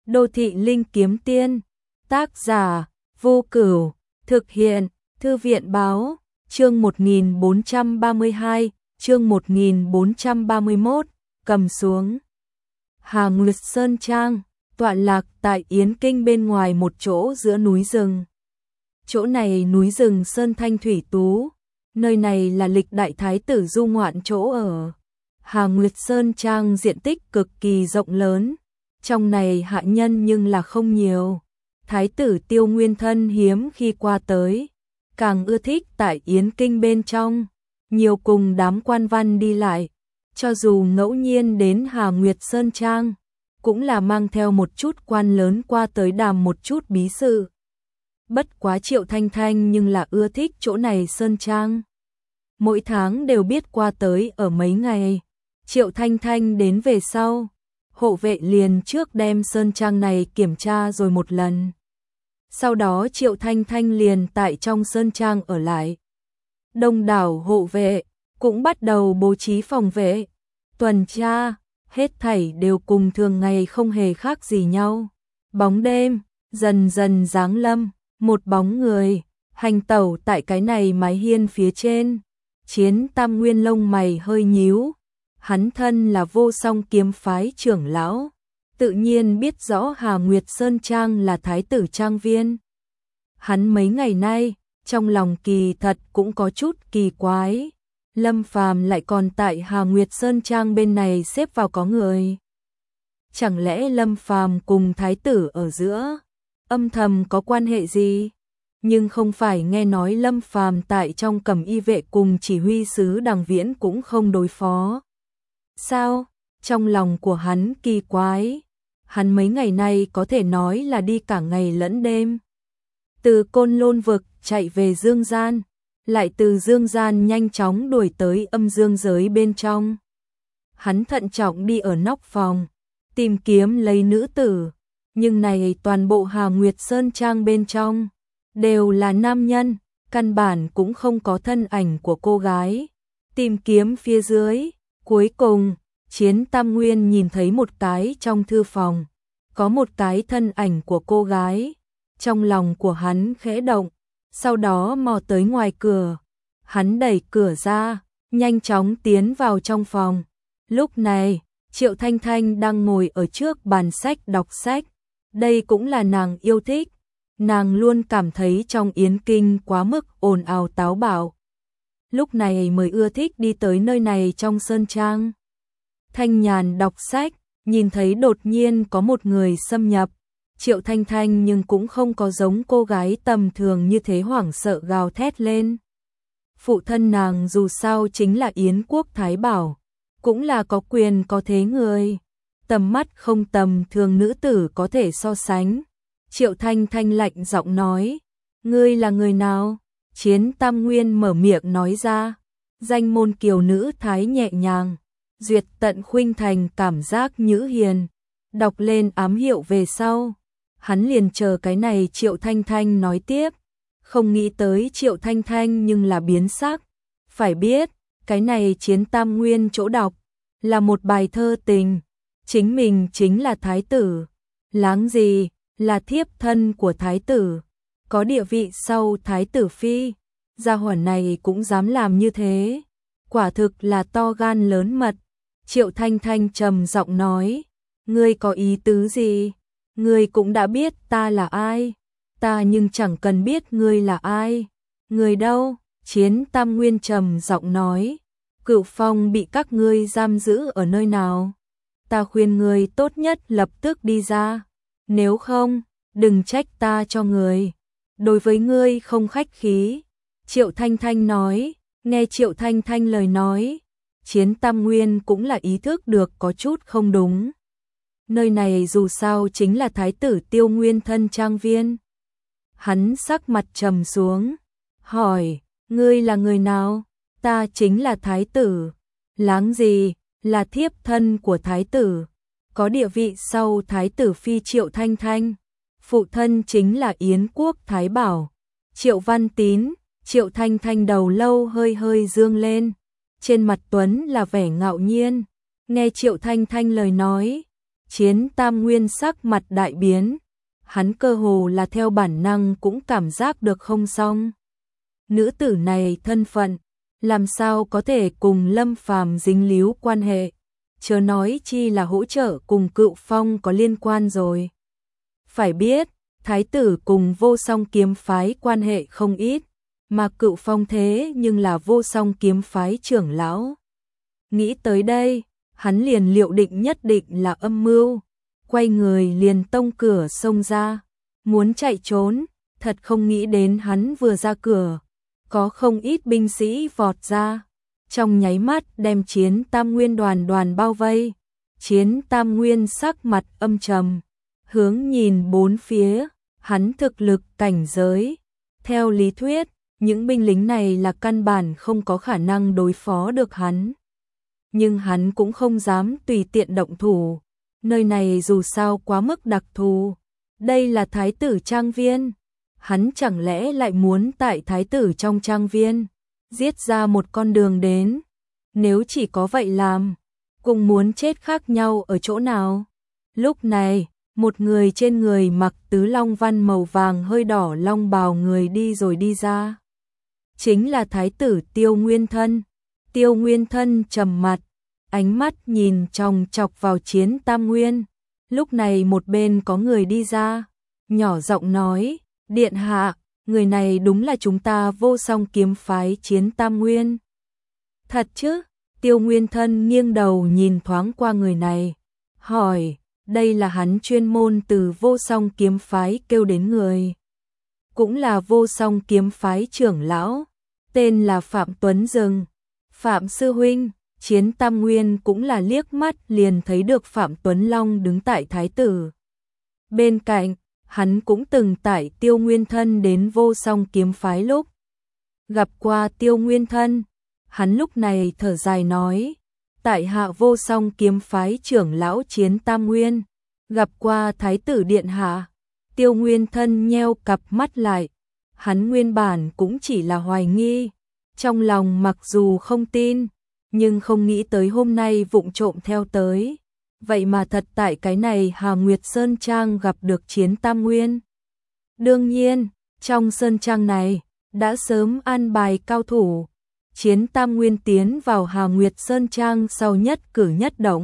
Đô thị linh kiếm tiên, tác giả, Vô Cửu, thực hiện, Thư viện báo, chương 1432, chương 1431, cầm xuống. Hà Nguyệt Sơn Trang, tọa lạc tại Yến Kinh bên ngoài một chỗ giữa núi rừng. Chỗ này núi rừng sơn thanh thủy tú, nơi này là lịch đại thái tử du ngoạn chỗ ở. Hà Nguyệt Sơn Trang diện tích cực kỳ rộng lớn, trong này hạ nhân nhưng là không nhiều. Thái tử Tiêu Nguyên Thân hiếm khi qua tới, càng ưa thích tại Yến Kinh bên trong, nhiều cùng đám quan văn đi lại, cho dù ngẫu nhiên đến Hà Nguyệt Sơn Trang, cũng là mang theo một chút quan lớn qua tới đàm một chút bí sự. Bất quá Triệu Thanh Thanh nhưng là ưa thích chỗ này Sơn Trang. Mỗi tháng đều biết qua tới ở mấy ngày. Triệu Thanh Thanh đến về sau, hộ vệ liền trước đem Sơn Trang này kiểm tra rồi một lần. Sau đó Triệu Thanh Thanh liền tại trong Sơn Trang ở lại. Đông đảo hộ vệ cũng bắt đầu bố trí phòng vệ, tuần tra, hết thảy đều cùng thường ngày không hề khác gì nhau. Bóng đêm dần dần giáng lâm, một bóng người hành tẩu tại cái này mái hiên phía trên. Chiến Tam Nguyên lông mày hơi nhíu, hắn thân là Vô Song kiếm phái trưởng lão, tự nhiên biết rõ Hà Nguyệt Sơn Trang là thái tử trang viên. Hắn mấy ngày nay, trong lòng kỳ thật cũng có chút kỳ quái, Lâm Phàm lại còn tại Hà Nguyệt Sơn Trang bên này xếp vào có người. Chẳng lẽ Lâm Phàm cùng thái tử ở giữa âm thầm có quan hệ gì? Nhưng không phải nghe nói Lâm Phàm tại trong Cẩm Y vệ cùng chỉ huy sứ Đằng Viễn cũng không đối phó. Sao? Trong lòng của hắn kỳ quái, hắn mấy ngày nay có thể nói là đi cả ngày lẫn đêm. Từ Côn Lôn vực chạy về Dương Gian, lại từ Dương Gian nhanh chóng đuổi tới âm dương giới bên trong. Hắn thận trọng đi ở nóc phòng, tìm kiếm lấy nữ tử, nhưng này toàn bộ Hà Nguyệt Sơn Trang bên trong đều là nam nhân, căn bản cũng không có thân ảnh của cô gái. Tìm kiếm phía dưới, cuối cùng Chiến Tam Nguyên nhìn thấy một cái trong thư phòng, có một cái thân ảnh của cô gái. Trong lòng của hắn khẽ động, sau đó mò tới ngoài cửa. Hắn đẩy cửa ra, nhanh chóng tiến vào trong phòng. Lúc này, Triệu Thanh Thanh đang ngồi ở trước bàn sách đọc sách. Đây cũng là nàng yêu thích. Nàng luôn cảm thấy trong Yến Kinh quá mức ồn ào táo bạo. Lúc này mới ưa thích đi tới nơi này trong Sơn Trang. Thanh nhàn đọc sách, nhìn thấy đột nhiên có một người xâm nhập. Triệu Thanh Thanh nhưng cũng không có giống cô gái tầm thường như thế hoảng sợ gào thét lên. Phụ thân nàng dù sao chính là Yến quốc Thái Bảo, cũng là có quyền có thế người. Tầm mắt không tầm thường nữ tử có thể so sánh. Triệu Thanh Thanh lạnh giọng nói, ngươi là người nào? Chiến Tam Nguyên mở miệng nói ra, danh môn kiều nữ thái nhẹ nhàng, duyệt tận khuynh thành cảm giác nhữ hiền. Đọc lên ám hiệu về sau, hắn liền chờ cái này Triệu Thanh Thanh nói tiếp, không nghĩ tới Triệu Thanh Thanh nhưng là biến sắc. Phải biết, cái này Chiến Tam Nguyên chỗ đọc là một bài thơ tình, chính mình chính là thái tử, láng gì là thiếp thân của thái tử, có địa vị sau thái tử phi, gia hỏa này cũng dám làm như thế, quả thực là to gan lớn mật. Triệu Thanh Thanh trầm giọng nói, ngươi có ý tứ gì? Ngươi cũng đã biết ta là ai, ta nhưng chẳng cần biết ngươi là ai. Ngươi đâu? Chiến Tam Nguyên trầm giọng nói, Cửu Phong bị các ngươi giam giữ ở nơi nào? Ta khuyên ngươi tốt nhất lập tức đi ra, nếu không, đừng trách ta cho người. Đối với ngươi không khách khí. Triệu Thanh Thanh nói. Nghe Triệu Thanh Thanh lời nói, Chiến Tam Nguyên cũng là ý thức được có chút không đúng. Nơi này dù sao chính là thái tử Tiêu Nguyên Thân trang viên. Hắn sắc mặt trầm xuống, hỏi, ngươi là người nào? Ta chính là thái tử. Láng gì, là thiếp thân của thái tử, có địa vị sau thái tử phi Triệu Thanh Thanh. Phụ thân chính là Yến quốc Thái Bảo, Triệu Văn Tín. Triệu Thanh Thanh đầu lâu hơi hơi dương lên, trên mặt tuấn là vẻ ngạo nhiên. Nghe Triệu Thanh Thanh lời nói, Chiến Tam Nguyên sắc mặt đại biến, hắn cơ hồ là theo bản năng cũng cảm giác được không xong. Nữ tử này thân phận, làm sao có thể cùng Lâm Phàm dính líu quan hệ, chớ nói chi là hỗ trợ cùng Cựu Phong có liên quan rồi. Phải biết, thái tử cùng Vô Song kiếm phái quan hệ không ít, mà Cựu Phong thế nhưng là Vô Song kiếm phái trưởng lão. Nghĩ tới đây, hắn liền liệu định nhất định là âm mưu, quay người liền tông cửa xông ra, muốn chạy trốn, thật không nghĩ đến hắn vừa ra cửa, có không ít binh sĩ vọt ra, trong nháy mắt đem Chiến Tam Nguyên đoàn bao vây. Chiến Tam Nguyên sắc mặt âm trầm, hướng nhìn bốn phía, hắn thực lực cảnh giới. Theo lý thuyết, những binh lính này là căn bản không có khả năng đối phó được hắn. Nhưng hắn cũng không dám tùy tiện động thủ, nơi này dù sao quá mức đặc thù. Đây là thái tử trang viên, hắn chẳng lẽ lại muốn tại thái tử trong trang viên giết ra một con đường đến? Nếu chỉ có vậy làm, cùng muốn chết khác nhau ở chỗ nào? Lúc này, một người trên người mặc tứ long văn màu vàng hơi đỏ long bào người đi rồi đi ra. Chính là thái tử Tiêu Nguyên Thân. Tiêu Nguyên Thân trầm mặt, ánh mắt nhìn chòng chọc vào Chiến Tam Nguyên. Lúc này một bên có người đi ra, nhỏ giọng nói, điện hạ, người này đúng là chúng ta Vô Song kiếm phái Chiến Tam Nguyên. Thật chứ? Tiêu Nguyên Thân nghiêng đầu nhìn thoáng qua người này, hỏi, đây là hắn chuyên môn từ Vô Song kiếm phái kêu đến người. Cũng là Vô Song kiếm phái trưởng lão, tên là Phạm Tuấn Dừng. Phạm sư huynh. Chiến Tam Nguyên cũng là liếc mắt liền thấy được Phạm Tuấn Long đứng tại thái tử bên cạnh, hắn cũng từng tại Tiêu Nguyên Thân đến Vô Song kiếm phái lúc gặp qua Tiêu Nguyên Thân. Hắn lúc này thở dài nói, tại hạ Vô Song kiếm phái trưởng lão Chiến Tam Nguyên, gặp qua thái tử điện hạ. Tiêu Nguyên Thân nheo cặp mắt lại, hắn nguyên bản cũng chỉ là hoài nghi, trong lòng mặc dù không tin, nhưng không nghĩ tới hôm nay vụng trộm theo tới. Vậy mà thật tại cái này Hà Nguyệt Sơn Trang gặp được Chiến Tam Nguyên. Đương nhiên, trong Sơn Trang này, đã sớm an bài cao thủ. Chiến Tam Nguyên tiến vào Hà Nguyệt Sơn Trang sau nhất cử nhất động,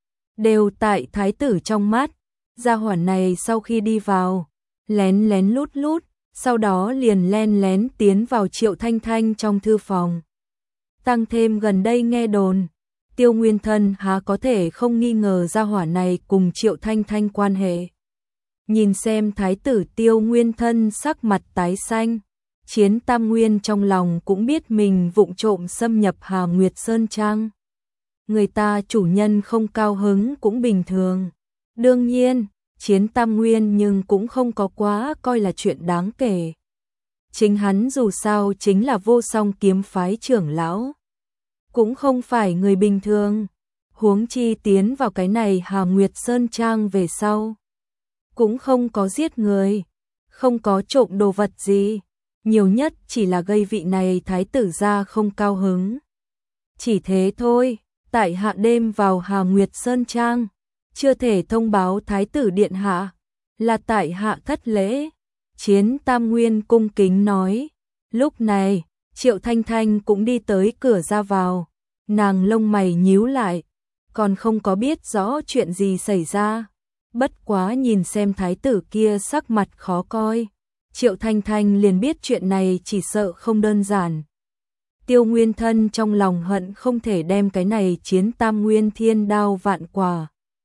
đều tại thái tử trong mắt. Gia hỏa này sau khi đi vào, lén lén lút lút, sau đó liền len lén tiến vào Triệu Thanh Thanh trong thư phòng. Tăng thêm gần đây nghe đồn, Tiêu Nguyên Thân há có thể không nghi ngờ gia hỏa này cùng Triệu Thanh Thanh quan hệ. Nhìn xem thái tử Tiêu Nguyên Thân sắc mặt tái xanh, Chiến Tam Nguyên trong lòng cũng biết mình vụng trộm xâm nhập Hà Nguyệt Sơn Trang. Người ta chủ nhân không cao hứng cũng bình thường. Đương nhiên, Chiến Tam Nguyên nhưng cũng không có quá coi là chuyện đáng kể. Chính hắn dù sao chính là Vô Song kiếm phái trưởng lão, cũng không phải người bình thường. Huống chi tiến vào cái này Hà Nguyệt Sơn Trang về sau, cũng không có giết người, không có trộm đồ vật gì, nhiều nhất chỉ là gây vị này thái tử gia không cao hứng. Chỉ thế thôi. Tại hạ đêm vào Hà Nguyệt Sơn Trang, chưa thể thông báo thái tử điện hạ, là tại hạ thất lễ. Chiến Tam Nguyên cung kính nói. Lúc này, Triệu Thanh Thanh cũng đi tới cửa ra vào, nàng lông mày nhíu lại, còn không có biết rõ chuyện gì xảy ra. Bất quá nhìn xem thái tử kia sắc mặt khó coi, Triệu Thanh Thanh liền biết chuyện này chỉ sợ không đơn giản. Tiêu Nguyên Thân trong lòng hận không thể đem cái này Chiến Tam Nguyên thiên đao vạn quả.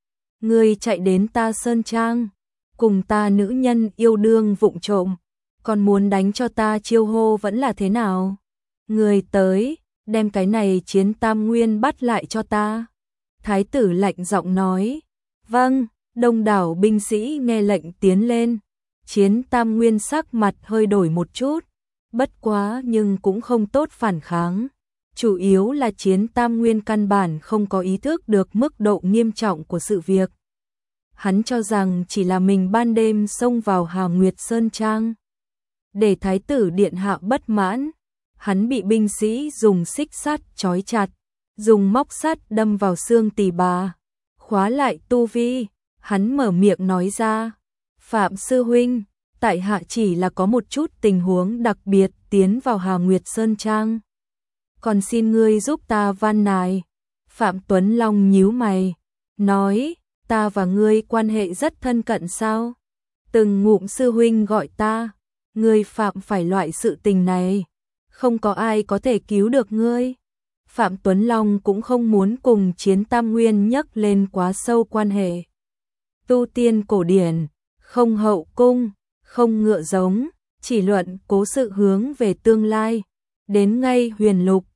Ngươi chạy đến ta Sơn Trang, cùng ta nữ nhân yêu đương vụng trộm, còn muốn đánh cho ta chiêu hô vẫn là thế nào? Ngươi tới, đem cái này Chiến Tam Nguyên bắt lại cho ta. Thái tử lạnh giọng nói. Vâng. Đông đảo binh sĩ nghe lệnh tiến lên. Chiến Tam Nguyên sắc mặt hơi đổi một chút, bất quá nhưng cũng không tốt phản kháng. Chủ yếu là Chiến Tam Nguyên căn bản không có ý thức được mức độ nghiêm trọng của sự việc. Hắn cho rằng chỉ là mình ban đêm xông vào Hà Nguyệt Sơn Trang, để thái tử điện hạ bất mãn. Hắn bị binh sĩ dùng xích sắt trói chặt, dùng móc sắt đâm vào xương tỳ bà, khóa lại tu vi, hắn mở miệng nói ra, Phạm sư huynh, tại hạ chỉ là có một chút tình huống đặc biệt tiến vào Hà Nguyệt Sơn Trang. Còn xin ngươi giúp ta van nài. Phạm Tuấn Long nhíu mày, nói, ta và ngươi quan hệ rất thân cận sao? Từng ngụm sư huynh gọi ta, ngươi phạm phải loại sự tình này, không có ai có thể cứu được ngươi. Phạm Tuấn Long cũng không muốn cùng Chiến Tam Nguyên nhắc lên quá sâu quan hệ. Tu tiên cổ điển, không hậu cung, không ngựa giống, chỉ luận cố sự hướng về tương lai. Đến ngay huyền lục,